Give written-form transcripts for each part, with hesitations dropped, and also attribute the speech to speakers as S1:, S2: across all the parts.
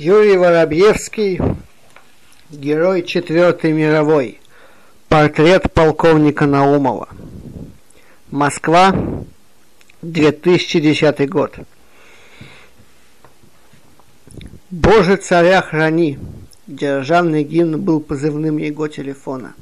S1: Юрий Воробьевский, герой Четвертой мировой. Портрет полковника Наумова. Москва, 2010 год. «Боже, царя храни!» Державный гимн был позывным его телефона.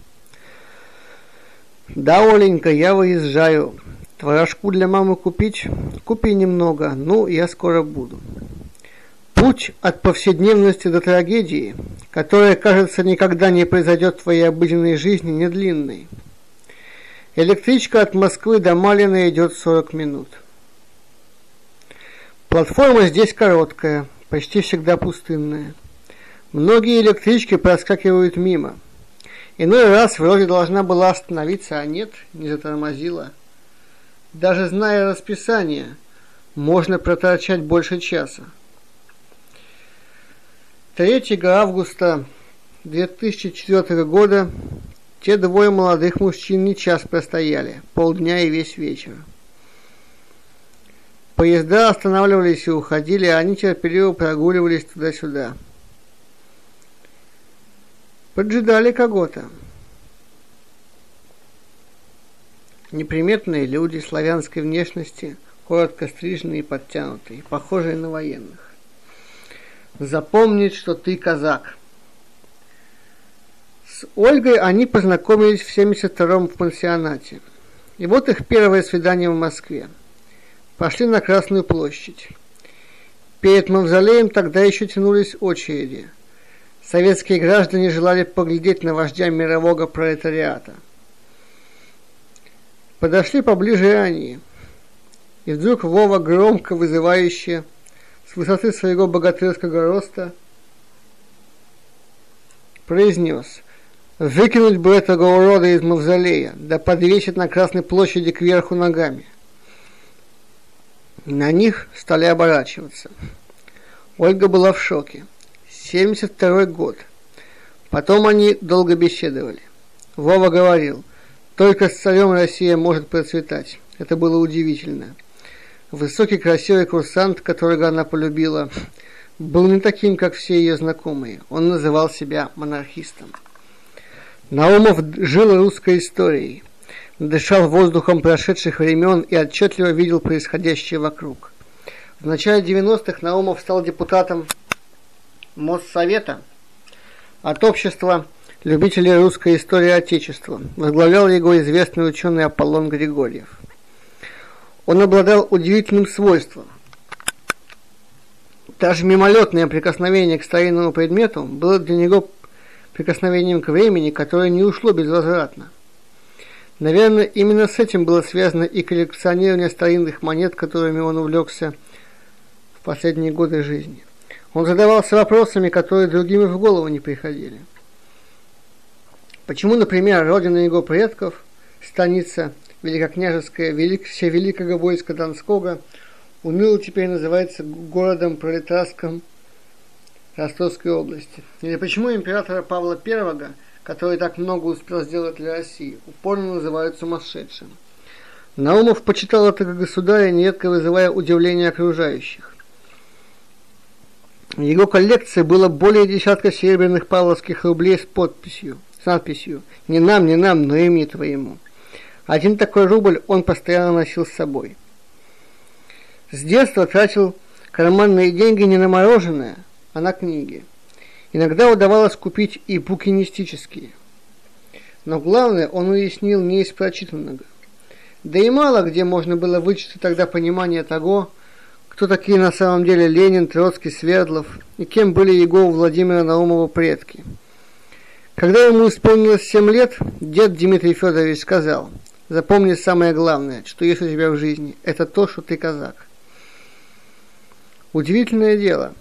S1: «Да, Оленька, я выезжаю. Творожку для мамы купить? Купи немного, ну, я скоро буду». Путь от повседневности до трагедии, которая, кажется, никогда не произойдет в твоей обыденной жизни, не длинный. Электричка от Москвы до Малина идет 40 минут. Платформа здесь короткая, почти всегда пустынная. Многие электрички проскакивают мимо. Иной раз вроде должна была остановиться, а нет, не затормозила. Даже зная расписание, можно проторчать больше часа. 3 августа 2004 года те двое молодых мужчин не час простояли, полдня и весь вечер. Поезда останавливались и уходили, а они терпеливо прогуливались туда-сюда. Поджидали кого-то. Неприметные люди славянской внешности, коротко стриженные и подтянутые, похожие на военных. Запомнить, что ты казак. С Ольгой они познакомились в 72-м в пансионате. И вот их первое свидание в Москве. Пошли на Красную площадь. Перед мавзолеем тогда еще тянулись очереди. Советские граждане желали поглядеть на вождя мирового пролетариата. Подошли поближе они. И вдруг Вова громко, вызывающе, с высоты своего богатырского роста, произнес: «Выкинуть бы этого урода из мавзолея, да подвесить на Красной площади кверху ногами». На них стали оборачиваться. Ольга была в шоке. 72-й год. Потом они долго беседовали. Вова говорил: «Только с царем Россия может процветать». Это было удивительно. Высокий красивый курсант, которого она полюбила, был не таким, как все ее знакомые. Он называл себя монархистом. Наумов жил русской историей, дышал воздухом прошедших времен и отчетливо видел происходящее вокруг. В начале 90-х Наумов стал депутатом Моссовета от общества любителей русской истории Отечества. Возглавлял его известный ученый Аполлон Григорьев. Он обладал удивительным свойством. Даже мимолетное прикосновение к старинному предмету было для него прикосновением к времени, которое не ушло безвозвратно. Наверное, именно с этим было связано и коллекционирование старинных монет, которыми он увлекся в последние годы жизни. Он задавался вопросами, которые другим и в голову не приходили. Почему, например, родина его предков, станица Великокняжеское Великого войска Донского, уныло теперь называется городом пролетарским Ростовской области? Или почему императора Павла I, который так много успел сделать для России, упорно называют сумасшедшим? Наумов почитал этого государя, нередко вызывая удивление окружающих. В его коллекции было более десятка серебряных павловских рублей с надписью «Не нам, но имени твоему». Один такой рубль он постоянно носил с собой. С детства тратил карманные деньги не на мороженое, а на книги. Иногда удавалось купить и букинистические. Но главное он уяснил не из прочитанного. Да и мало где можно было вычислить тогда понимание того, кто такие на самом деле Ленин, Троцкий, Свердлов и кем были его у Владимира Наумова предки. Когда ему исполнилось 7 лет, дед Дмитрий Федорович сказал: «Запомни самое главное, что есть у тебя в жизни, это то, что ты казак». Удивительное дело.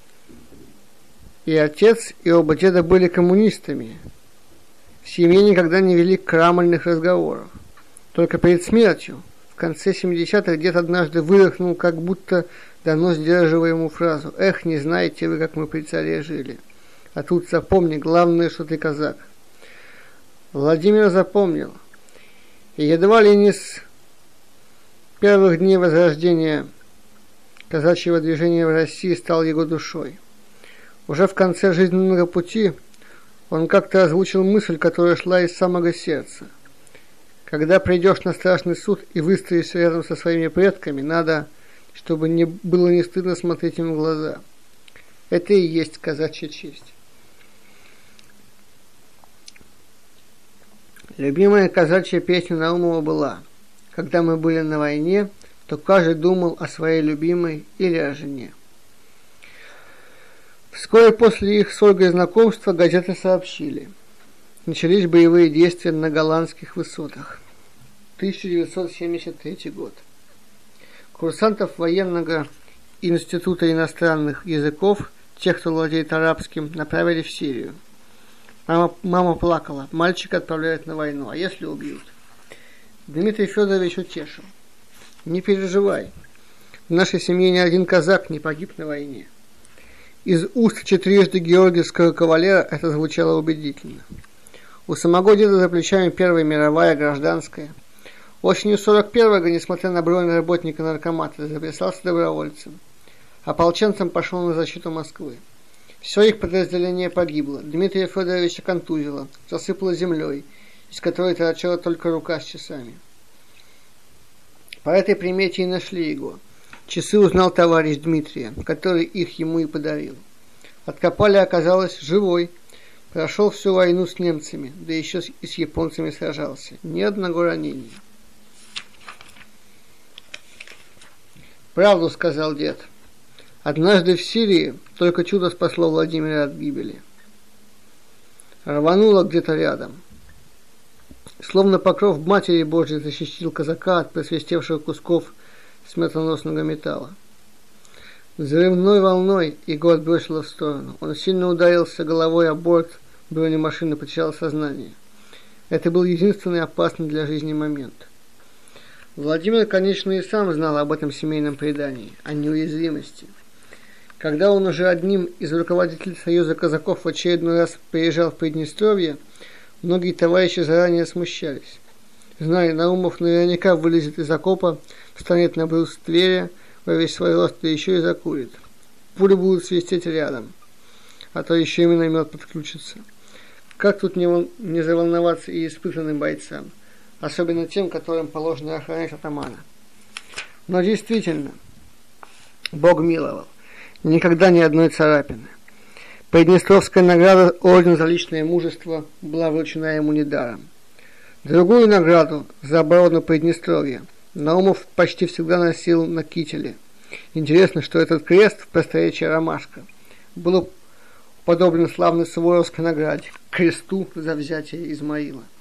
S1: И отец, и оба деда были коммунистами. В семье никогда не вели крамольных разговоров. Только перед смертью, в конце 70-х, дед однажды выдохнул, как будто давно сдерживаемую фразу: «Эх, не знаете вы, как мы при царе жили. А тут запомни, главное, что ты казак». Владимир запомнил. И едва ли не с первых дней возрождения казачьего движения в России стал его душой. Уже в конце жизненного пути он как-то озвучил мысль, которая шла из самого сердца. Когда придешь на страшный суд и выстоишь рядом со своими предками, надо, чтобы не было не стыдно смотреть им в глаза. Это и есть казачья честь. Любимая казачья песня Наумова была: когда мы были на войне, то каждый думал о своей любимой или о жене. Вскоре после их с Ольгой знакомства газеты сообщили: начались боевые действия на голландских высотах. 1973 год. Курсантов военного института иностранных языков, тех, кто владеет арабским, направили в Сирию. Мама плакала. Мальчика отправляют на войну. А если убьют? Дмитрий Федорович утешил: не переживай. В нашей семье ни один казак не погиб на войне. Из уст четырежды георгиевского кавалера это звучало убедительно. У самого деда за плечами Первая мировая, гражданская. Осенью 41-го, несмотря на бронь работника наркомата, записался добровольцем. Ополченцем пошел на защиту Москвы. Все их подразделение погибло. Дмитрия Федоровича контузило, засыпало землей, из которой торчала только рука с часами. По этой примете и нашли его. Часы узнал товарищ Дмитрия, который их ему и подарил. Откопали, оказалось, живой. Прошел всю войну с немцами, да еще и с японцами сражался. Ни одного ранения. «Правду сказал дед. Однажды в Сирии только чудо спасло Владимира от гибели. Рвануло где-то рядом. Словно покров Матери Божьей защитил казака от просвистевших кусков смертоносного металла. Взрывной волной его отбросило в сторону. Он сильно ударился головой о борт бронемашины, потерял сознание. Это был единственный опасный для жизни момент. Владимир, конечно, и сам знал об этом семейном предании, о неуязвимости. Когда он уже одним из руководителей Союза казаков в очередной раз приезжал в Приднестровье, многие товарищи заранее смущались. Зная, Наумов наверняка вылезет из окопа, встанет на бруствере во весь свой рост, да еще и закурит. Пули будут свистеть рядом, а то еще и миномет подключится. Как тут не заволноваться и испытанным бойцам, особенно тем, которым положено охранять атамана. Но действительно, Бог миловал. Никогда ни одной царапины. Приднестровская награда орден за личное мужество была вручена ему недаром. Другую награду за оборону Приднестровья Наумов почти всегда носил на кителе. Интересно, что этот крест в просторечии ромашка был уподоблен славной суворовской награде — кресту за взятие Измаила.